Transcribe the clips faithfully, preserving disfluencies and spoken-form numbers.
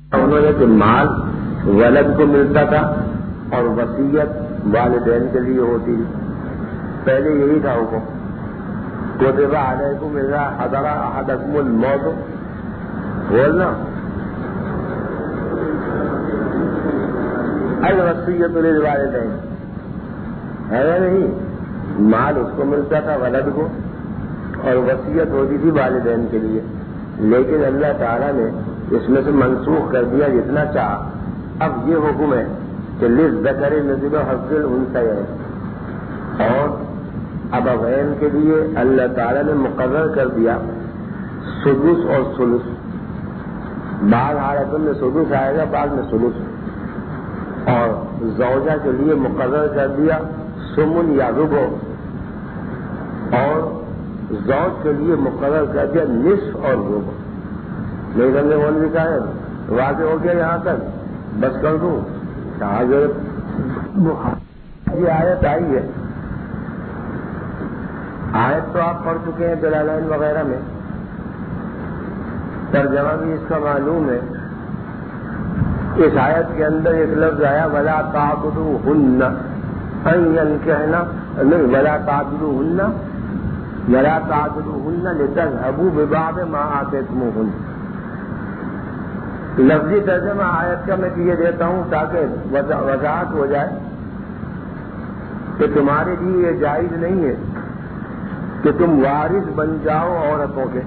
انہوں نے کہ مال ولد کو ملتا تھا اور وصیت والدین کے لیے ہوتی تھی. پہلے یہی تھا حکم. کتب علیکم اذا حضر احدکم الموت بولنا الوصیت للوالدین ہے یا نہیں. مال اس کو ملتا تھا ولد کو اور وصیت ہوتی تھی والدین کے لیے. لیکن اللہ تعالیٰ نے اس میں سے منسوخ کر دیا جتنا چاہا. اب یہ حکم ہے کہ للذکر مثل حظ الانثیین اور ابوین کے لیے اللہ تعالیٰ نے مقرر کر دیا سدس اور ثلث. بعض حالتوں میں سدس آئے گا بعض میں ثلث. اور زوجہ کے لیے مقرر کر دیا سمن یا ربع اور زوج کے لیے مقرر کر دیا نصف اور ربع. نہیں سمجھے بول بھی کہا ہے واضح ہو گیا یہاں تک بس کر دوں. یہ آیت آئی ہے. آیت تو آپ پڑھ چکے ہیں جلالین وغیرہ میں. ترجمہ بھی اس کا معلوم ہے. اس آیت کے اندر ایک لفظ آیا ولا تعبدوہن ان ینکحن نہیں ولا تعبدوہن ولا تعبدوہن لتذهبوا ببعض ما آتیتموہن. لفظی ترجمہ آیت کا میں یہ دیتا ہوں تاکہ وضاحت ہو جائے کہ تمہارے لیے یہ جائز نہیں ہے کہ تم وارث بن جاؤ عورتوں کے.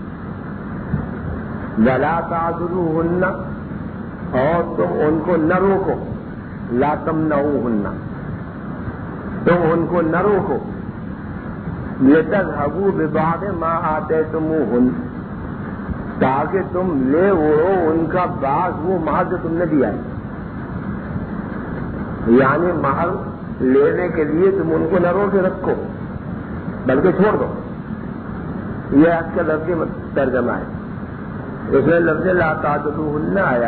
ولا تعذروہن اور تم ان کو نہ روکو. لا تمنعوہن تم ان کو نہ روکو. لتذهبوا ببعض ما آتیتموہن تاکہ تم لے اڑو ان کا بعض وہ مہر جو تم نے دیا ہے. یعنی مہر لینے کے لیے تم ان کو نہ روکے رکھو بلکہ چھوڑ دو. یہ آج کا لفظی ترجمہ ہے. اس میں لفظ لا تعذروہن آیا.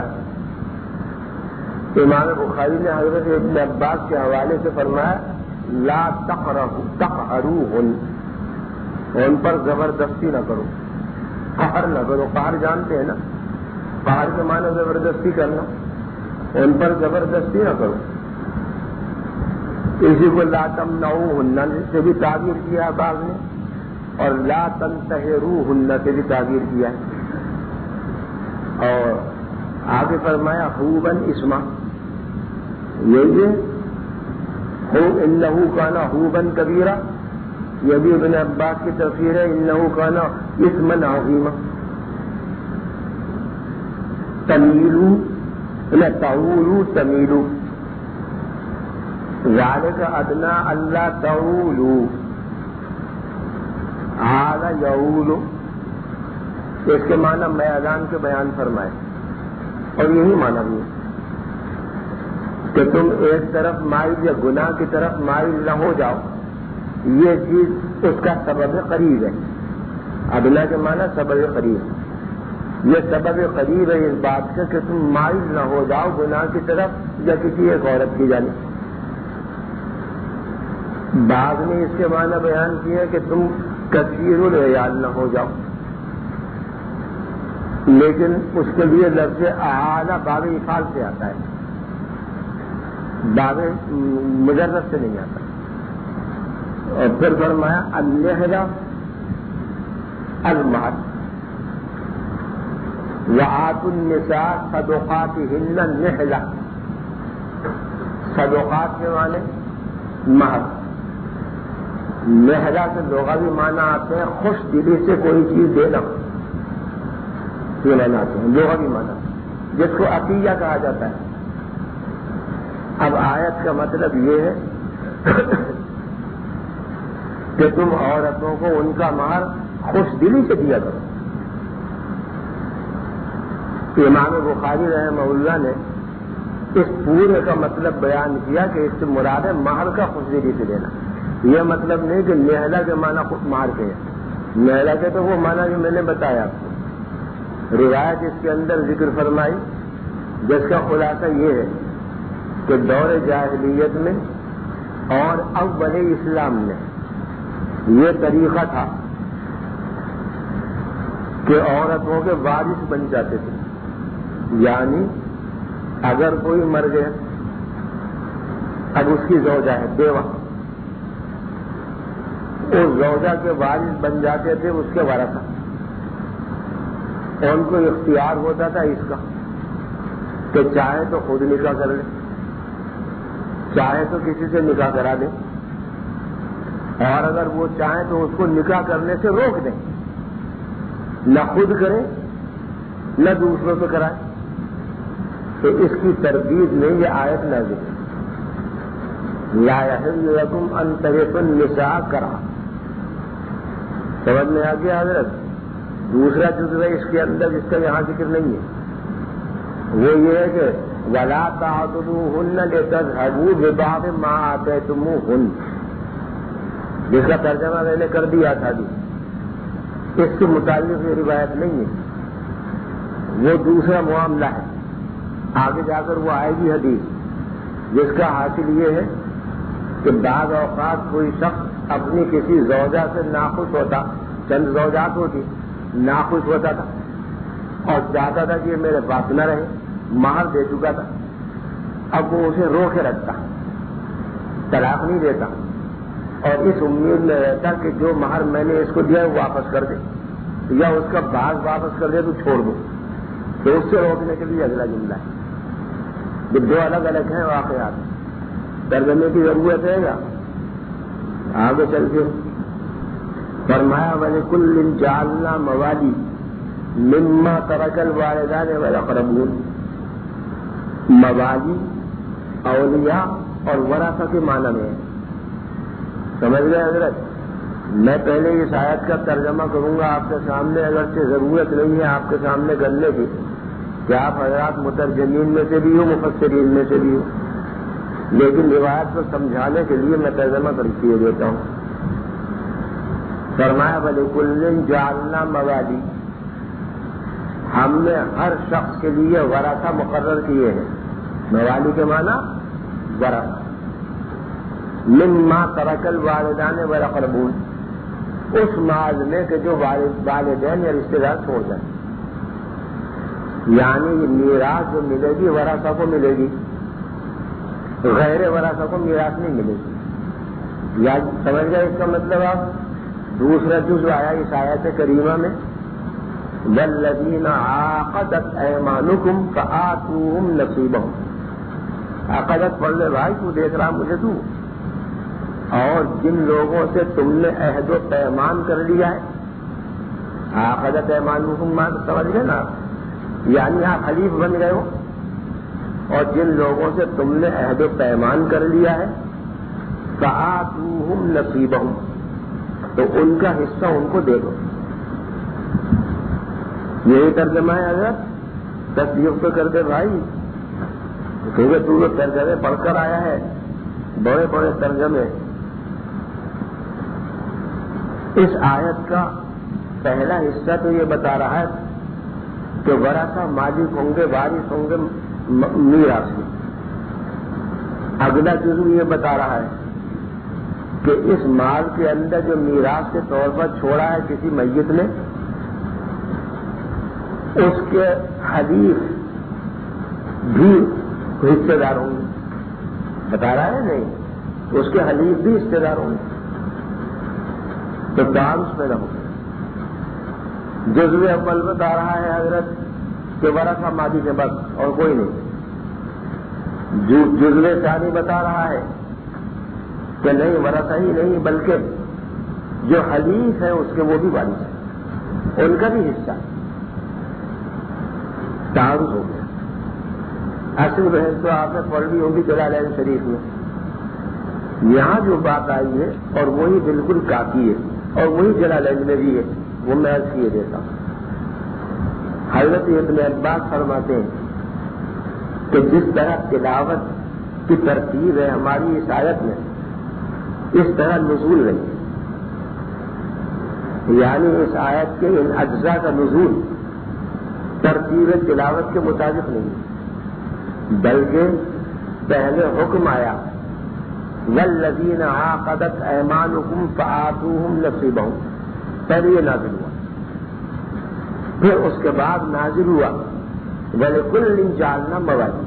امام بخاری نے حضرت ابن عباس کے حوالے سے فرمایا لا تقہروہن ان پر زبردستی نہ کرو. قہر نہ کرو. قہر جانتے ہیں نا. قہر کے معنی زبردستی کرنا. ان پر زبردستی نہ کرو. اسی کو لا تمنعوہن سے بھی تعبیر کیا بعض نے اور لا تنتہروہن سے بھی تعبیر کیا. اور آگے فرمایا حوبن اسما. یہ انہو کانا حوبن کبیرہ. یہ بھی ابن عباس کی تفسیر ہے انہو کانا اسما عظیما. تمیلو نہ تعولو تمیلو ذالک ادنا اللہ تعولو آل یعولو. اس کے معنی میدان کے بیان فرمائے اور یہی معنی بھی ہے کہ تم ایک طرف مائل یا گناہ کی طرف مائل نہ ہو جاؤ. یہ چیز اس کا سبب قریب ہے. ادنا کے معنی سبب قریب. یہ سبب قریب ہے اس بات کا کہ تم مائل نہ ہو جاؤ گناہ کی طرف یا کسی ایک عورت کی جانب. بعض نے اس کے معنی بیان کیا کہ تم کثیر العیال نہ ہو جاؤ. لیکن اس کے لیے لفظ اعلیٰ باب افعال سے آتا ہے. باب مجرد سے نہیں آتا. اور پھر فرمایا النحلہ المہر وآتوا النساء صدقاتہن النحلہ. صدقات کے معنی مہر. نحلہ سے لغوی معنی آتے ہیں خوش دلی سے کوئی چیز دینا. یہ معنی آتے ہیں لغوی معنی جس کو عطیہ کہا جاتا ہے. اب آیت کا مطلب یہ ہے کہ تم عورتوں کو ان کا مہر خوش دلی سے دیا کرو. امام بخاری رحمہ اللہ نے اس پورے کا مطلب بیان کیا کہ اس سے مراد ہے مہر کا خوش دلی سے دینا. یہ مطلب نہیں کہ نحلہ کے معنی خود مہر کے ہیں. نحلہ کے تو وہ معنی جو میں نے بتایا آپ کو. روایت اس کے اندر ذکر فرمائی جس کا خلاصہ یہ ہے کہ دور جاہلیت میں اور اول اسلام میں یہ طریقہ تھا کہ عورتوں کے وارث بن جاتے تھے. یعنی اگر کوئی مر گیا، اب اس کی زوجہ ہے بیوہ، اس زوجہ کے وارث بن جاتے تھے اس کے ورثہ، اور ان کو اختیار ہوتا تھا اس کا کہ چاہے تو خود نکاح کر لے، چاہے تو کسی سے نکاح کرا دے، اور اگر وہ چاہیں تو اس کو نکاح کرنے سے روک دیں، نہ خود کرے نہ دوسروں سے کرائے۔ تو اس کی تردید میں یہ آیت نازل ہے، لا یحل لکم ان ترثوا النساء کرہا۔ سمجھ میں آ گیا حضرت؟ دوسرا جزو ہے اس کے اندر جس کا یہاں ذکر نہیں ہے، وہ یہ ہے کہ ولا تعضلوہن لتذهبوا ببعض ما آتیتموہن، جس کا ترجمہ میں نے کر دیا تھا جی، اس کے متعلق یہ روایت نہیں ہے، وہ دوسرا معاملہ ہے، آگے جا کر وہ آئے گی حدیث، جس کا حاصل یہ ہے کہ بعض اوقات کوئی شخص اپنی کسی زوجہ سے ناخوش ہوتا، چند زوجات ہوتی، ناخوش ہوتا تھا اور چاہتا تھا کہ یہ میرے پاس نہ رہے، مہر دے چکا تھا، اب وہ اسے روکے رکھتا، طلاق نہیں دیتا، اور اس امید میں رہتا کہ جو مہر میں نے اس کو دیا وہ واپس کر دے، یا اس کا باغ واپس کر دے تو چھوڑ دو۔ تو اس سے روکنے کے لیے اگلا جملہ ہے، یہ دو الگ الگ ہیں واقعات، ترجمے کی ضرورت ہے گا آگے چل کے فرمایا وَلِكُلٍّ جَعَلْنَا مَوَالِي مِمَّا تَرَكَ الْوَالِدَانِ وَالْأَقْرَبُونَ۔ موالی اولیاء اور ورثہ کے معنی میں ہے، سمجھ گئے حضرت؟ میں پہلے اس آیت کا ترجمہ کروں گا آپ کے سامنے، اگرچہ ضرورت نہیں ہے آپ کے سامنے کرنے کی کہ آپ حضرات مترجمین میں سے بھی ہو، مفسرین میں سے بھی ہو، لیکن روایت کو سمجھانے کے لیے میں ترجمہ کر کے دیتا ہوں۔ فرمایا وَلِكُلٍّ جَعَلْنَا مَوَالِي، ہم نے ہر شخص کے لیے ورثہ مقرر کیے ہیں، موالی کے معنی ورثہ، مما ترک الوالدان والاقربون، اس مال میں کہ جو والدین یا رشتے دار چھوڑ جائیں، یعنی میراث جو ملے گی ورثہ کو ملے گی، غیر ورثہ کو میراث نہیں ملے گی۔ یا سمجھ گئے اس کا مطلب؟ آپ دوسرا جزء آیا اس آیت کریمہ میں والذین عاقدت ایمانکم فآتوہم نصیبہم، عقدت پڑھ لے بھائی، تو دیکھ رہا مجھے تو، اور جن لوگوں سے تم نے عہد و پیمان کر لیا ہے، عقدت ایمانکم سمجھ گئے نا، یعنی آپ حلیف بن گئے ہو، اور جن لوگوں سے تم نے عہد و پیمان کر لیا ہے فآتوہم نصیبہم، تو ان کا حصہ ان کو دے دو۔ یہی ترجمہ ہے حضرت، تصدیق تو کر دے بھائی، کیونکہ تو جو ترجمے پڑھ کر آیا ہے، بڑے بڑے ترجمے، اس آیت کا پہلا حصہ تو یہ بتا رہا ہے کہ ورثہ مالک ہوں گے، وارث ہوں گے میراث میں۔ اگلا جزو یہ بتا رہا ہے کہ اس مال کے اندر جو میراث کے طور پر چھوڑا ہے کسی میت نے، اس کے حلیف بھی حصے دار ہوں گے، بتا رہا ہے نہیں، اس کے حلیف بھی حصے دار ہوں گے، تو ڈانس میں نہ ہو۔ جزو اول بتا رہا ہے حضرت کہ ورثہ ماضی کے بس اور کوئی نہیں۔ جزو ثانی بتا رہا ہے کہ نہیں، ورثہ ہی نہیں بلکہ جو حلیف ہے اس کے وہ بھی وارث ہیں، ان کا بھی حصہ تعارض ہو گیا۔ اصل بحث تو آپ نے پڑھ لی ہوگی جلالین شریف میں، یہاں جو بات آئی ہے اور وہی بالکل کافی ہے، اور وہی جلالین میں بھی ہے، وہ میں عرض کیے دیتا ہوں۔ حضرت ابن عباس فرماتے ہیں کہ جس طرح تلاوت کی ترتیب ہے ہماری اس آیت میں، اس طرح نزول نہیں، یعنی اس آیت کے ان اجزاء کا نزول ترتیب تلاوت کے مطابق نہیں، بلکہ پہلے حکم آیا والذین عاقدت ایمانکم فآتوہم نصیبہم، پہلے یہ نازل ہوا، پھر اس کے بعد نازل ہوا وَلِكُلٍّ جَعَلْنَا مَوَالِيَ.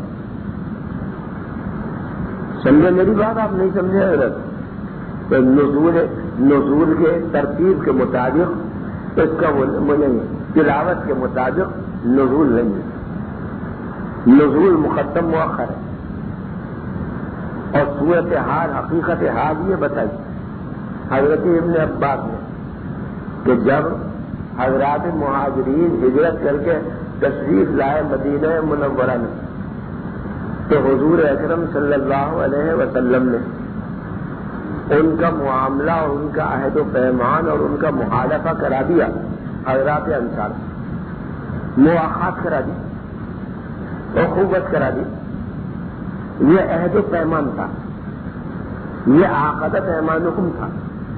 سمجھے میری بات؟ آپ نہیں سمجھے حضرت؟ تو نزول نزول کے ترتیب کے مطابق اس کا وہ نہیں، تلاوت کے مطابق نزول نہیں ہے، نزول مقدم مؤخر ہے. اور صورت حال حقیقت حال یہ بتائی حضرت ابن عباس نے کہ جب حضرات مہاجرین ہجرت کر کے تشریف لائے مدینہ منورہ میں تو حضور اکرم صلی اللہ علیہ وسلم نے ان کا معاملہ اور ان کا عہد و پیمان اور ان کا محالفہ کرا دیا. حضرات انصار مواخات کرا دی، اخوت کرا دی. یہ عہد و پیمان تھا، یہ عقد پیمانکم تھا.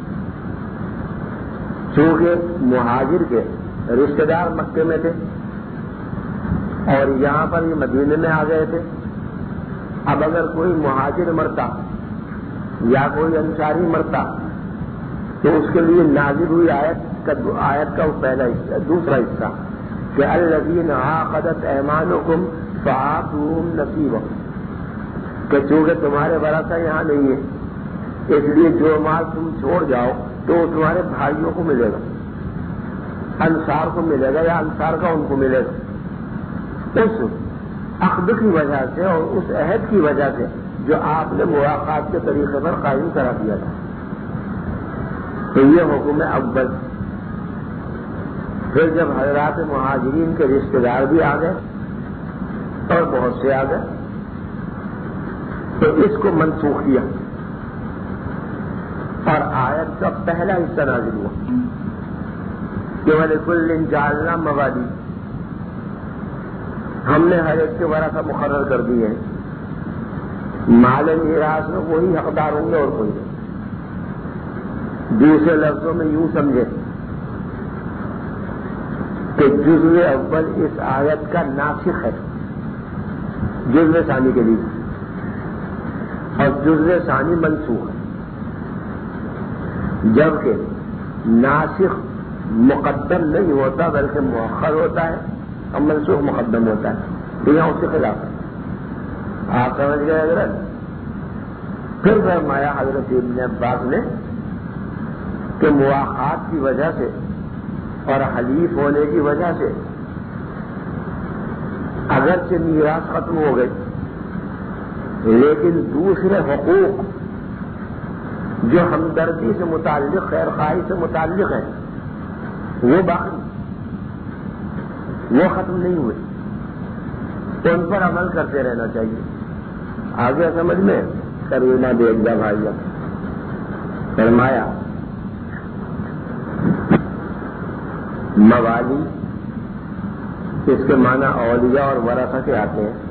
چونکہ مہاجر کے رشتہ دار مکے میں تھے اور یہاں پر یہ مدینے میں آ گئے تھے. اب اگر کوئی مہاجر مرتا یا کوئی انصاری مرتا تو اس کے لیے نازل ہوئی آیت کا آیت کا وہ پہلا حصہ، دوسرا حصہ کہ الذین عقدت ایمانکم فآتوہم نصیبہم، کہ چونکہ تمہارے ورثہ یہاں نہیں ہے اس لیے جو مال تم چھوڑ جاؤ تو وہ تمہارے بھائیوں کو ملے گا، انصار کو ملے گا یا انصار کا ان کو ملے گا. اس عقد کی وجہ سے اور اس عہد کی وجہ سے جو آپ نے مواقعات کے طریقے پر قائم کرا دیا تھا. تو یہ حکم اول. پھر جب حضرات مہاجرین کے رشتہ دار بھی آ گئے اور بہت سے آ گئے تو اس کو منسوخ کیا اور آیت کا پہلا حصہ نازل ہوا کہ وَلِكُلٍّ جَعَلْنَا مَوَالِيَ، ہم نے ہر ایک کے ورثہ مقرر کر دیے ہیں. مال میراث میں وہی حقدار ہوں گے اور کوئی نہیں. دوسرے لفظوں میں یوں سمجھے کہ جزو اول اس آیت کا ناسخ ہے جزو ثانی کے لیے، اور جزو ثانی منسوخ ہے. جبکہ ناسخ مقدم نہیں ہوتا بلکہ مؤخر ہوتا ہے اور منسوخ مقدم ہوتا ہے. تو یہاں اس کے خلاف ہے. آپ سمجھ گئے حضرت؟ پھر فرمایا حضرت ابن عباس نے کہ مواخات کی وجہ سے اور حلیف ہونے کی وجہ سے اگرچہ میراث ختم ہو گئی لیکن دوسرے حقوق جو ہمدردی سے متعلق خیر خواہی سے متعلق ہیں وہ باقی، وہ ختم نہیں ہوئے. تو ان پر عمل کرتے رہنا چاہیے. آگے سمجھ میں کرونا دیکھ جا بھائی. فرمایا موالی اس کے معنی اولیاء اور ورثہ کے آتے ہیں.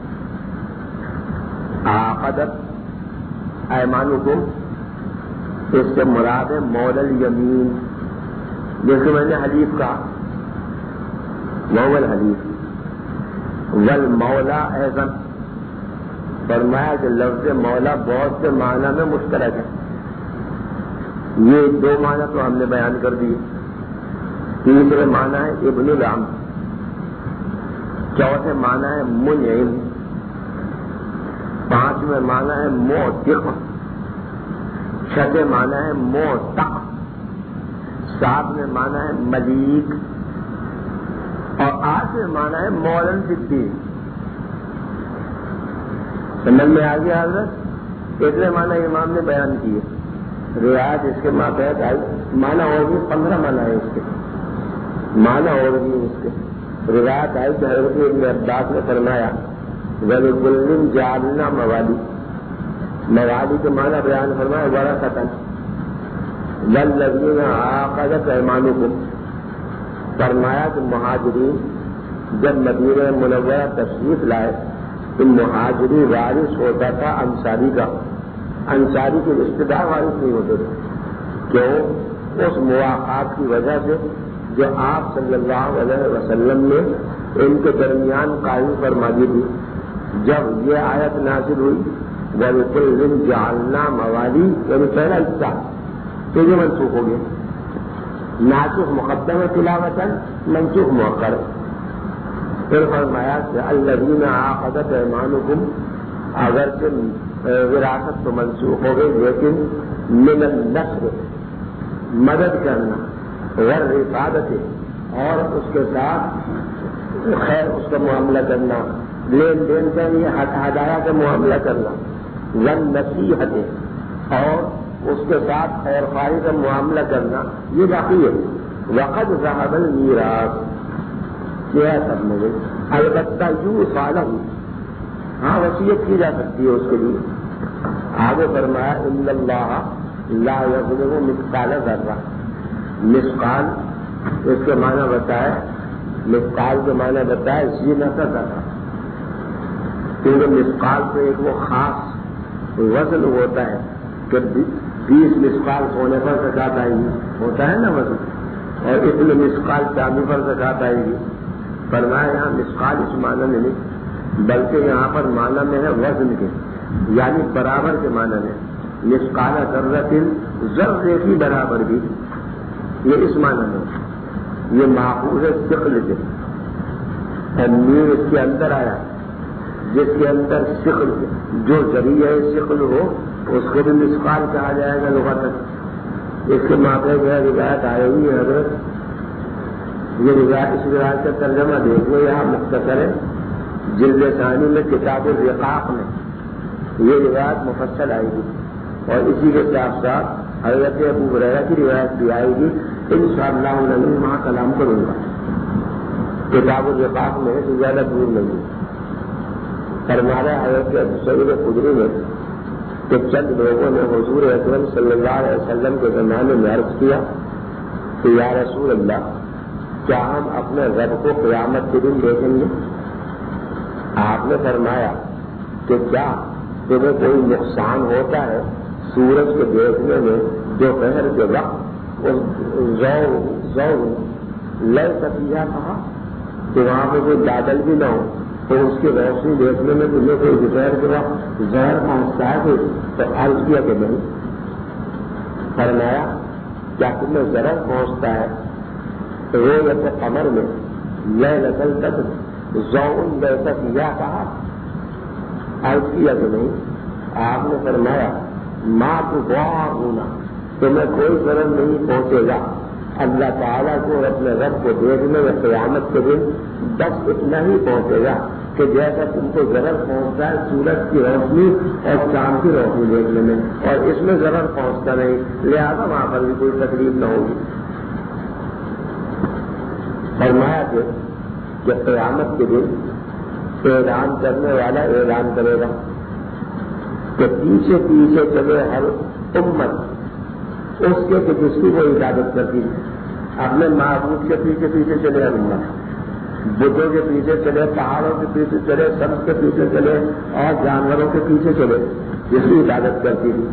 عقدت ایمانکم اس سے مراد ہے مولا الیمین، جیسے میں نے حلیف کہا وہ الحلیف والمولا ایضاً. فرمایا کہ لفظ مولا بہت سے معنی میں مشترک ہے. یہ دو معنی تو ہم نے بیان کر دیے. تیسرے معنی ہے ابن العم، چوتھے معنی ہے منعم، پانچویں معنی ہے معتق، چھٹے معنی ہے معتق، ساتویں معنی ہے ملیک اور آٹھویں معنی ہے مولن صدیق. سمجھ میں آ گیا حضرت؟ اتنے معنی امام نے بیان کیے. روایت اس کے ماتحت آئی، معنی ہوگی پندرہ معنی ہے اس کے، معنی ہوگی اس کے. روایت آئی کہ حضرت ابن عباس نے فرمایا وَلِكُلٍّ جَعَلْنَا مَوَالِيَ، موالی کے معنی بیان فرمایا وَرَثَةً وَالَّذِينَ عَقَدَتْ أَيْمَانُكُمْ. فرمایا کہ مہاجرین جب مدینہ منورہ تشریف لائے تو مہاجری وارث ہوتا تھا انصاری کا، انصاری کے رشتے دار وارث نہیں ہوتے تھے. کیوں؟ اس مواقعات کی وجہ سے جو آپ صلی اللہ علیہ وسلم نے ان کے درمیان قائم فرما دی تھی. جب یہ آیت نازل ہوئی وَلِكُلٍّ جَعَلْنَا مَوَالِيَ یعنی پہلا حصہ تو یہ منسوخ ہو گیا. ناسخ مقدم تلاوتاً، منسوخ مؤخر. پھر فرمایا کہ الذین عقدت ایمانکم، اگرچہ وراثت تو منسوخ ہو گئی لیکن من النصر مدد کرنا، والرفادت اور اس کے ساتھ خیر اس کا معاملہ کرنا، لین دین کا یہ ہدایہ کا معاملہ کرنا، والنصیحت اور اس کے ساتھ خیر خواہی کا معاملہ کرنا، یہ باقی ہے۔ وقد ذهب المیراث، کیا سب میں البتہ یوں صالح، ہاں وصیت کی جا سکتی ہے اس کے لیے۔ آگے فرمایا ان اللہ لا یظلم مثقال ذرہ، مثقال اس کے معنی بتائے، مثقال کے معنی بتائے زینت ذرہ، کیونکہ مثقال تو ایک وہ خاص وزن ہوتا ہے کہ بیس مثقال سونے پر زکات آئے گی، ہوتا ہے نا وزن، اور اس میں مثقال چاندی پر زکات آئے گی۔ فرمایا یہاں مثقال اس معنی میں نہیں، بلکہ یہاں پر معنی میں ہے وزن کے، یعنی برابر کے معنی میں، مثقال ذرۃ، ذرے کی برابر بھی، یہ اس معنی میں، یہ ماخوذ ہے ثقل سے، اور میر اس کے اندر آیا، جس کے اندر ثقل جو ذریعہ ثقل ہو اس کو بھی مثقال کہا جائے گا لغت۔ اس کے ماتحے جو ہے روایت آئی ہوئی ہے حضرت، یہ روایت اس روایت کا ترجمہ دیکھ لو، یہاں مختصر ہے، جلد ثانی میں کتاب الرقاق میں یہ روایت مفصل آئے گی، اور اسی کے ساتھ ساتھ حضرت ابو ہریرہ کی روایت بھی آئے گی، انشاءاللہ میں وہاں کلام کروں گا۔ کتاب الرقاق میں تو زیادہ دور نہیں، فرمایا حضرت ابو سعید خدری نے کہ چند لوگوں نے حضور اکرم صلی اللہ علیہ وسلم کے زمانے میں عرض کیا کہ یا رسول اللہ، کیا ہم اپنے رب کو قیامت کے دن دیکھیں گے؟ آپ نے فرمایا کہ کیا تمہیں کوئی نقصان ہوتا ہے سورج کے دیکھنے میں دوپہر کے وقت لے سکیا کہا کہ وہاں پہ کوئی بادل بھی نہ ہو تو اس کی روشنی دیکھنے میں تمہیں کوئی دوپہر کے وقت زہر پہنچتا ہے تو عرض کیا کہ نہیں۔ فرمایا کیا تمہیں ضرر پہنچتا ہے روز قمر میں لے نسل تک ذون جیسا کیا کہا؟ عرض کیا کہ نہیں۔ آپ نے فرمایا ماں تو غور ہونا، تمہیں کوئی ضرر نہیں پہنچے گا اللہ تعالیٰ کو اپنے رب کو دیکھنے میں قیامت کے دن، بس اتنا ہی پہنچے گا کہ جیسا تم کو ضرر پہنچتا ہے سورج کی روشنی اور چاند کی روشنی دیکھنے میں، اور اس میں ضرر پہنچتا نہیں، لہذا وہاں پر بھی کوئی تکلیف نہ ہوگی۔ فرمایا کہ کہ قیامت کے دن اعلان کرنے والا اعلان کرے گا کہ پیچھے پیچھے چلے ہر امت اس کے کہ جس کی وہ عبادت کرتی ہے، اپنے معبود کے پیچھے پیچھے چلے ہر امت، بتوں کے پیچھے چلے، پہاڑوں کے پیچھے چلے، سبز کے پیچھے چلے اور جانوروں کے پیچھے چلے جس کی عبادت کرتی تھی،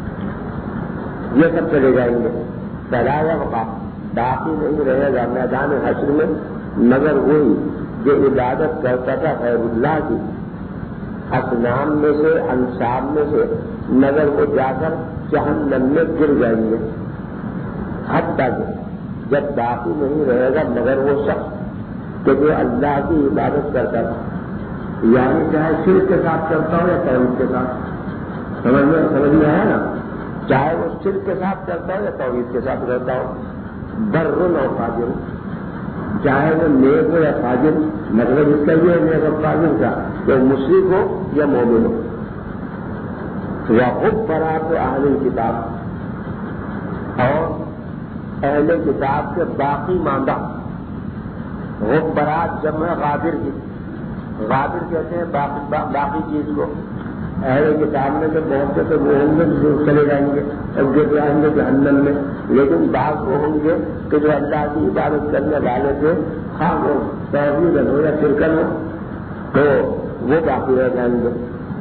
یہ سب چلے جائیں گے۔ پہلایا وقت باقی نہیں رہے گا میدان حشر میں مگر وہی جو عبادت کرتا تھا غیر اللہ کی، اصنام میں سے، انصاب میں سے، مگر وہ جا کر جہنم میں گر جائیں گے، حتیٰ کہ جب باقی نہیں رہے گا مگر وہ شخص کہ جو اللہ کی عبادت کرتا تھا، یعنی چاہے شرک کے ساتھ کرتا ہو یا توحید کے ساتھ، سمجھ میں سمجھ میں آیا نا، چاہے وہ شرک کے ساتھ کرتا ہو یا توحید کے ساتھ کرتا ہو، برن اور فاجر، چاہے وہ نیک ہو یا فاجر، مطلب اس کا یہ ہے نیک اور فاجر کا کہ مشرک ہو یا مومن ہو، یا خود برات اہل کتاب اور اہل کتاب کے باقی ماندہ، خود برات جمع غادر کی، غادر کہتے ہیں باقی, باقی چیز کو، اہل کتاب میں جو بہت سے تو وہ ہوں گے جو چلے جائیں گے اور جو جائیں گے جہنم میں، لیکن بعض وہ ہوں گے کہ جو اللہ کی عبادت کرنے والے تھے، ہاں وہ توحید ہو یا شرکن ہو تو وہ باقی رہ جائیں گے۔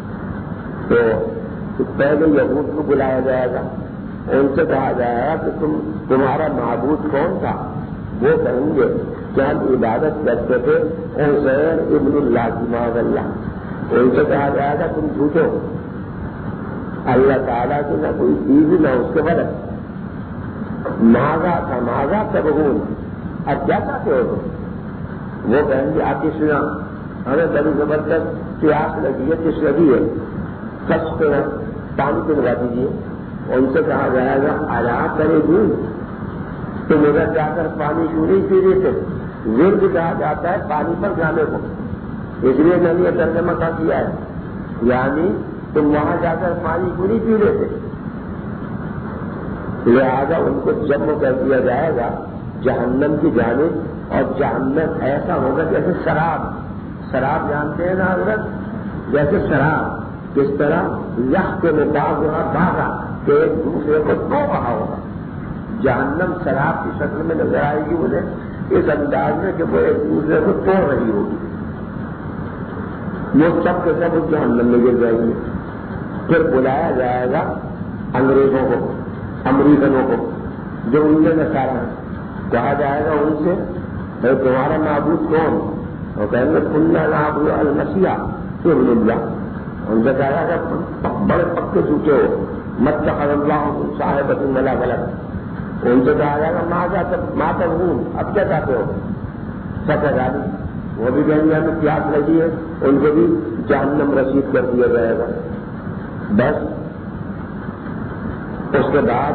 تو پہلے یہود کو بلایا جائے گا، ان سے کہا جائے گا کہ تم تمہارا معبود کون تھا؟ وہ کہیں گے کہ ہم عبادت کرتے تھے عزیر ابن اللہ کی، معاذ اللہ۔ ان سے کہا جائے گا تم جھوٹے ہو، اللہ تعالیٰ کی نہ کوئی چیز نہ اس کے برعکس، ماذا تھا ماذا تبغون، اب کیا چاہتے ہو تم؟ وہ کہیں گے آپ کی سنا ہمیں بڑی زبردست پیاس لگی ہے، کس لگی ہے، کس پہ پانی پلوا دیجیے. ان سے کہا جائے گا آیا کرے گی تو میرا جا کر پانی کیوں نہیں پی لیتے. ورد کہا جاتا ہے پانی پر جانے کو، اس لیے میں نے یہ ترجمہ کا کیا ہے، یعنی تم وہاں جا کر پانی کیوں نہیں پی لیتے. لہٰذا ان کو جمع کر دیا جائے گا جہنم کی جانب، اور جہنم ایسا ہوگا جیسے شراب. شراب جانتے ہیں نا حضرت، جیسے شراب کس طرح یخ کے مطابق ہوا بھاگا کہ ایک دوسرے کو تو رہا ہوگا. جہنم شراب کی شکل میں نظر آئے گی انہیں اس انداز میں کہ وہ ایک دوسرے کو توڑ رہی ہوگی. وہ سب کے سب اس جہنم میں گر جائیں گے. پھر بلایا جائے گا انگریزوں کو، امریکنوں کو جو ان میں نسارا ہے، کہا جائے گا ان سے بھائی تمہارا معبود کون؟ اور کہیں گے کننا نعبد المسیح ابن اللہ. ان سے کہا گا بڑے پکے جھوٹے ہو، متخذ اللہ صاحبۃ ولا ولد. ان سے کہا جائے گا ماں تبغون، اب کیا چاہتے ہو؟ سچا جانی وہ بھی کہیں گے ہمیں پیاس لگی ہے، ان کو بھی جہنم رسید کر دیا جائے گا. بس اس کے بعد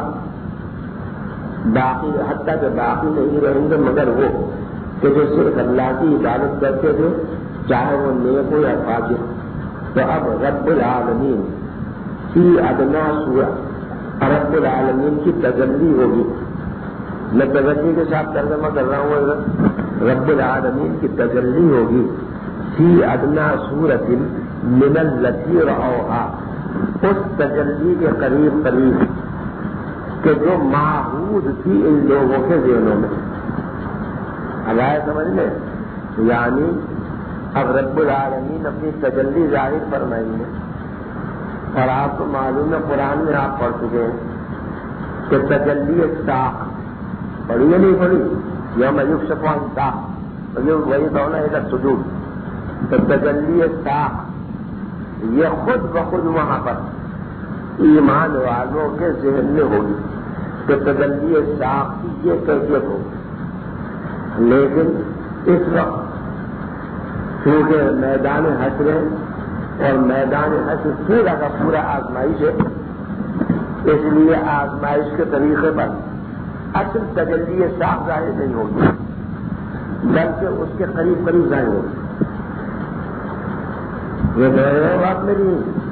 باقی حتیٰ کہ باقی نہیں رہیں گے مگر وہ کہ جو صرف اللہ کی عبادت کرتے تھے، چاہے وہ نیک ہو یا فاجر. تو اب رب العالمین کی ادنا سورہ رب العالمین کی تجلی ہوگی. میں تجلی کے ساتھ ترجمہ کر رہا ہوں. رب العالمین کی تجلی ہوگی فی ادنا سورۃ من التی رأوہا، اس تجلی کے قریب قریب کہ جو معہود تھی ان لوگوں کے ذہنوں میں. اب آئے سمجھ میں، یعنی اب رب العالمین اپنی تجلی ظاہر فرمائیں گے. اور آپ کو معلوم ہے قرآن میں آپ پڑھ چکے ہیں کہ تجلی ساخ پڑھی یا نہیں پڑھی، یا میوب شفان ساخ وہی تو نا ادھر سجود. تو تجلی ساخ یہ خود بخود وہاں پر ایمان والوں کے ذہن میں ہوگی کہ تجلی ساخ کی یہ کیفیت ہوگی. لیکن اس وقت چونکہ میدان حشر ہے اور میدان حشر پورا کا پورا آزمائش ہے، اس لیے آزمائش کے طریقے پر اصل تجلی ساخ ظاہر نہیں ہوگی، بلکہ اس کے قریب قریب ظاہر ہوگی. یہ بات میری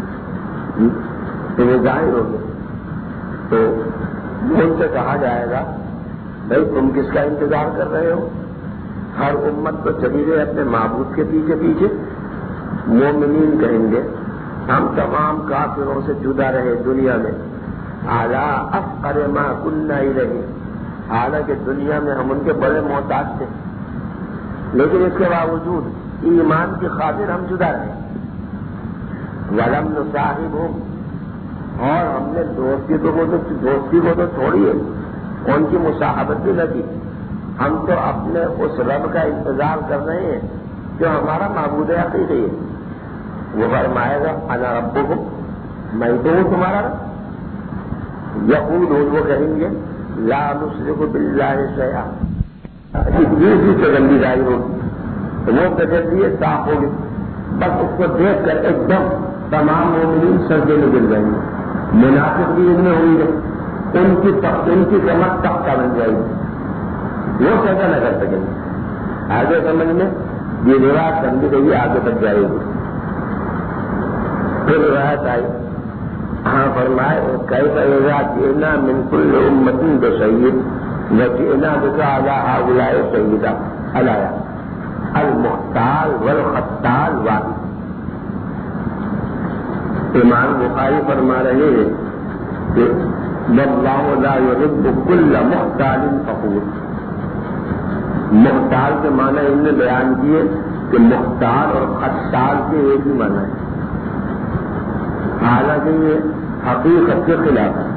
تو وہ ظاہر ہوگی. تو ان سے کہا جائے گا بھائی تم کس کا انتظار کر رہے ہو؟ ہر امت تو چلی گئی اپنے معبود کے پیچھے پیچھے. مومنین کہیں گے ہم تمام کافروں سے جدا رہے دنیا میں، اعلیٰ افقر ما کننا الیہ، حالانکہ دنیا میں ہم ان کے بڑے محتاج تھے، لیکن اس کے باوجود ایمان کی خاطر ہم جدا رہے. ولم نصاحبہم، اور ہم نے دوستی کو دوستی کو تو چھوڑی ہے، ان کی مصاحبت بھی نہ کی. ہم تو اپنے اس رب کا انتظار کر رہے ہیں جو ہمارا معبود حقیقی ہے. وہ فرمائے گا انا ربکم، میں تو ہوں تمہارا رب. یقولون، وہ کہیں گے لا نشرک باللہ شیئا، دوسری تجلی ظاہر ہوگی. وہ تجلی صاف ہوگی، بس اس کو دیکھ کر ایک دم تمام مومنین سجدے میں گر جائیں گے. منافق بھی ان میں ہوں گے، ان کی ان کی کمر تختہ بن جائے گی، وہ سجدہ نہ کر سکیں گے. آگے سمجھ میں یہ روایت سمجھ گئی آگے تک جائے گی. پھر روایت آئی، ہاں فرمائے کیف اذا جئنا من کل امۃ بشہید وجئنا بک علی ہؤلاء شہیدا الایا المحتال والخطال واحد. امام بخاری فرما رہے ہیں کہ واللہ لا يحب كل محتال فخور. محتال کے معنی ان نے بیان کیے کہ محتال اور خطال کے ایک ہی معنی ہے، حالانکہ یہ حقیقت کے خلاف ہے.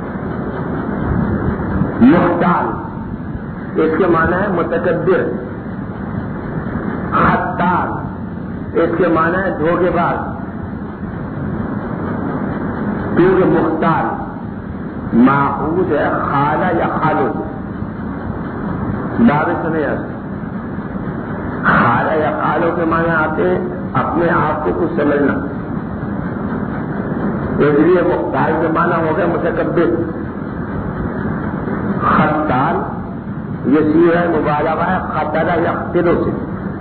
محتال اس کے معنی ہے متکبر، خطال اس کے معنی ہے دھوکے باز. کیونکہ محتال ماخوذ ہے خالہ یا خالد، بارے سنے ایسے حال یا قالوں کے معنی آتے ہیں اپنے آپ کو کچھ سمجھنا. اس لیے مختار کے معنی ہو گئے متکبر. خطال یہ سیغہ مبالغہ ہے خطل یقتل سے.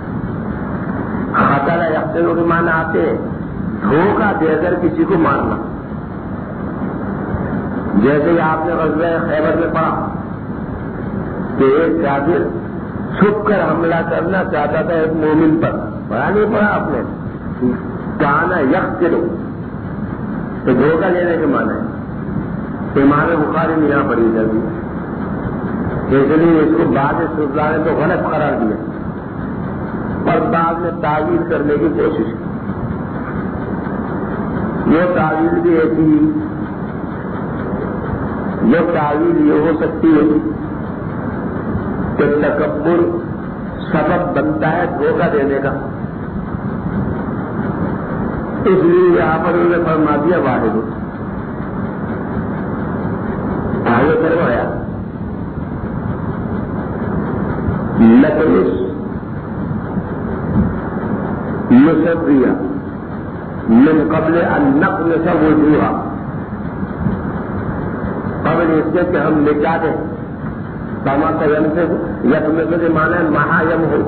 خطل یقتل کے معنی آتے ہیں دھوکہ دے کر کسی کو مارنا. جیسے کہ آپ نے غزوہ خیبر میں پڑھا کہ ایک کافر چھپ کر حملہ کرنا چاہتا تھا ایک مومن پر. پڑھا نہیں پڑھا آپ نے؟ کہنا یقتل تو دھوکہ دینے کے معنی ہے. امام بخاری نے یہاں پڑھی جاتی اس لیے اس کو بعد سلطان نے تو غلط قرار دیا اور بعد میں تعویل کرنے کی کوشش کی. یہ تعویل بھی ایسی ہی یہ تعویل یہ ہو سکتی ہے کہ تکبر سبب بنتا ہے دھوکہ دینے کا. اس لیے یہاں پر انہوں نے فرما دیا واحد آگے کروایا لکلس یسبیہ من قبل ان نقلس وجوہا. قبل اس سے کہ ہم مٹا دیں کما کا یم سے یکم سے مانا مہا یم ہو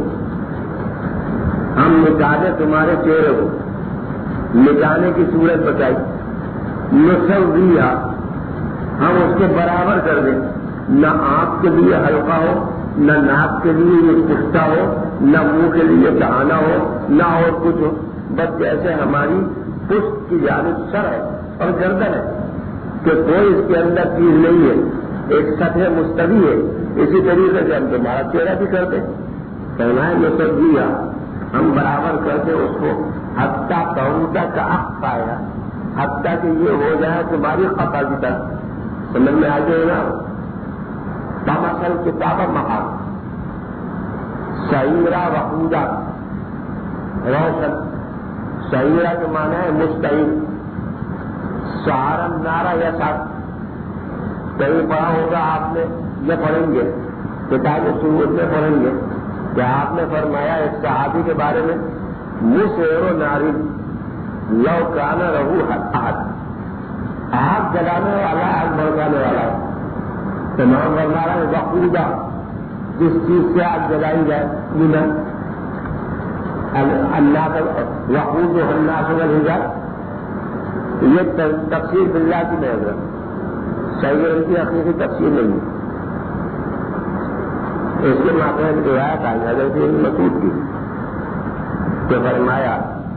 ہم مٹا دیں تمہارے چہرے کو. مٹانے کی صورت بتائی. نسویہ ہم اس کے برابر کر دیں. نہ آنکھ کے لیے ہلکا ہو نہ ناک کے لیے یہ پختہ ہو نہ منہ کے لیے دہانا ہو نہ اور کچھ ہو. بس جیسے ہماری پشت کی جانب سر ہے اور گردن ہے کہ کوئی اس کے اندر چیز نہیں ہے ایک سطح مستوی ہے اسی طریقے سے ہم تمہارا چہرہ بھی کرتے. کہنا ہے نسویہ ہم برابر کرتے اس کو حتیٰ کہوتا کا حق پائے حتیٰ کہ یہ ہو جائے تمہاری خطا کی طرح. سمجھ میں آ جائے نا. تمثل کتاب محال سعیرہ وقودہ روشن. سعیرہ کے معنی ہے مستعین. سہارن نارا یا ساتھ کہیں پڑھا ہوگا آپ نے یہ پڑھیں گے کتاب سنت میں پڑھیں گے کہ آپ نے فرمایا اس صحابی کے بارے میں مسیر و ناری لو کانا رہو آگ. آگ جلانے والا آگ بھڑکانے والا تمام فرمایا وقودہ جس چیز سے آگ جلائی جائے ایندھن. اللہ کا وقود و اللہ سے بن جائے یہ تفسیر باللہ کی نہیں ہے. صحیح ان کی حقیقی تفسیر نہیں ہے. اس کے ماپے میں روایت آئی حضرت مسعود کی کہ فرمایا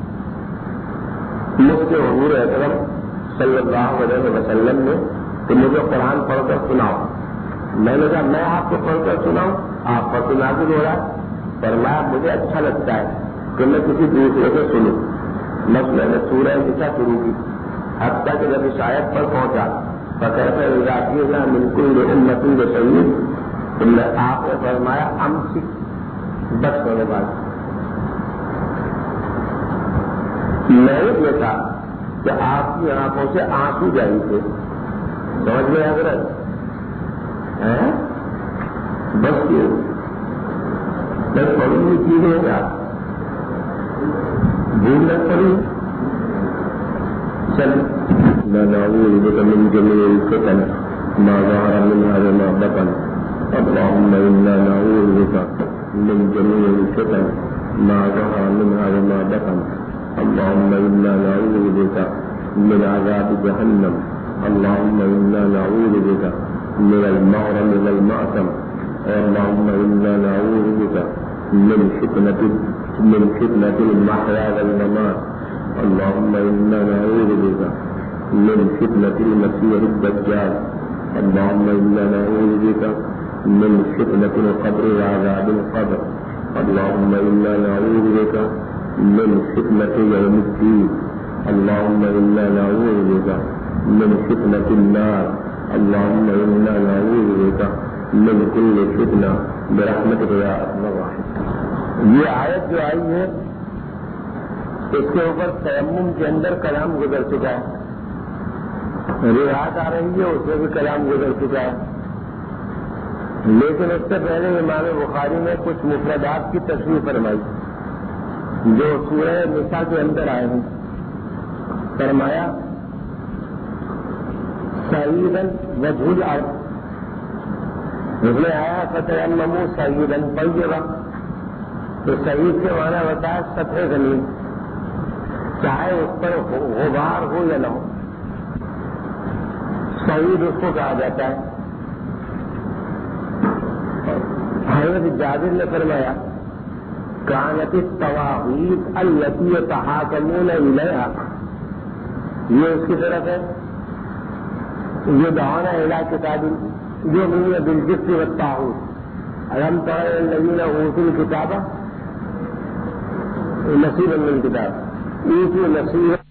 مجھ کے حضور اکرم صلی اللہ علیہ وسلم نے کہ مجھے قرآن پڑھ کر سناؤ. میں نے کہا میں آپ کو پڑھ کر سناؤں آپ پر سنا بھی ہو رہا ہے. فرمایا مجھے اچھا لگتا ہے کہ میں کسی دوسرے سے سنوں. بس میں نے سورہ نساء شروع کی حتیٰ کہ جب اس آیت پر پہنچا فکیف اذا قیل من کل امۃ بشہید تو میں آپ نے فرمایا امسک بس ہونے بعد میں نے دیکھا کہ آپ کی آنکھوں سے آنسو جاری تھے. سمجھ گئے حضرت بس کیوں میں پڑھی ہوئی چیزیں کیا بھول نہ پڑی. چل نعوذ بک من جمیع الفتن ما ظهر منها وما بطن. اللهم انا نعوذ بك من جميع الفتن ما ظهر منها وما بطن. اللهم انا نعوذ بك من عذاب جهنم. اللهم انا نعوذ بك من المغرم والمأثم. اللهم انا نعوذ بك من فتنة من فتنة المحيا والممات. اللهم انا نعوذ بك من فتنة المسيح الدجال. اللهم انا نعوذ بك من فتنة القبر وعذاب القبر. اللهم انا نعوذ بك من فتنة يوم الدين. اللهم انا نعوذ بك من فتنة النار. اللهم انا نعوذ بك من كل فتنة برحمتك يا ارحم الراحمين. یہ آیت جو آئی ہے اس کے اوپر تیمم کے اندر کلام گزر چکا ہے. روایت آ رہی ہے اس میں بھی کلام گزر چکا ہے. لیکن اس سے پہلے امام بخاری نے کچھ مفردات کی تشریح فرمائی جو سورہ نساء کے اندر آئے ہیں. فرمایا سعیدن وجہ الارض، اس میں آیا فتیمموا سعیدن طیبا، تو سعید کے معنی ہوتا ہے سطح زمین، چاہے اس پر غبار ہو یا نہ ہو، سعید اس کو کہا جاتا ہے. حضرت جابر نے فرمایا کانت التواغیث التي يتحاكمون الیہا، یہ اس کی طرف ہے یدعون الی کتاب یؤمنون بالجبت والطاغوت الم تر الذین اوتوا الکتاب نصیبا من الکتاب اوتوا نصیبا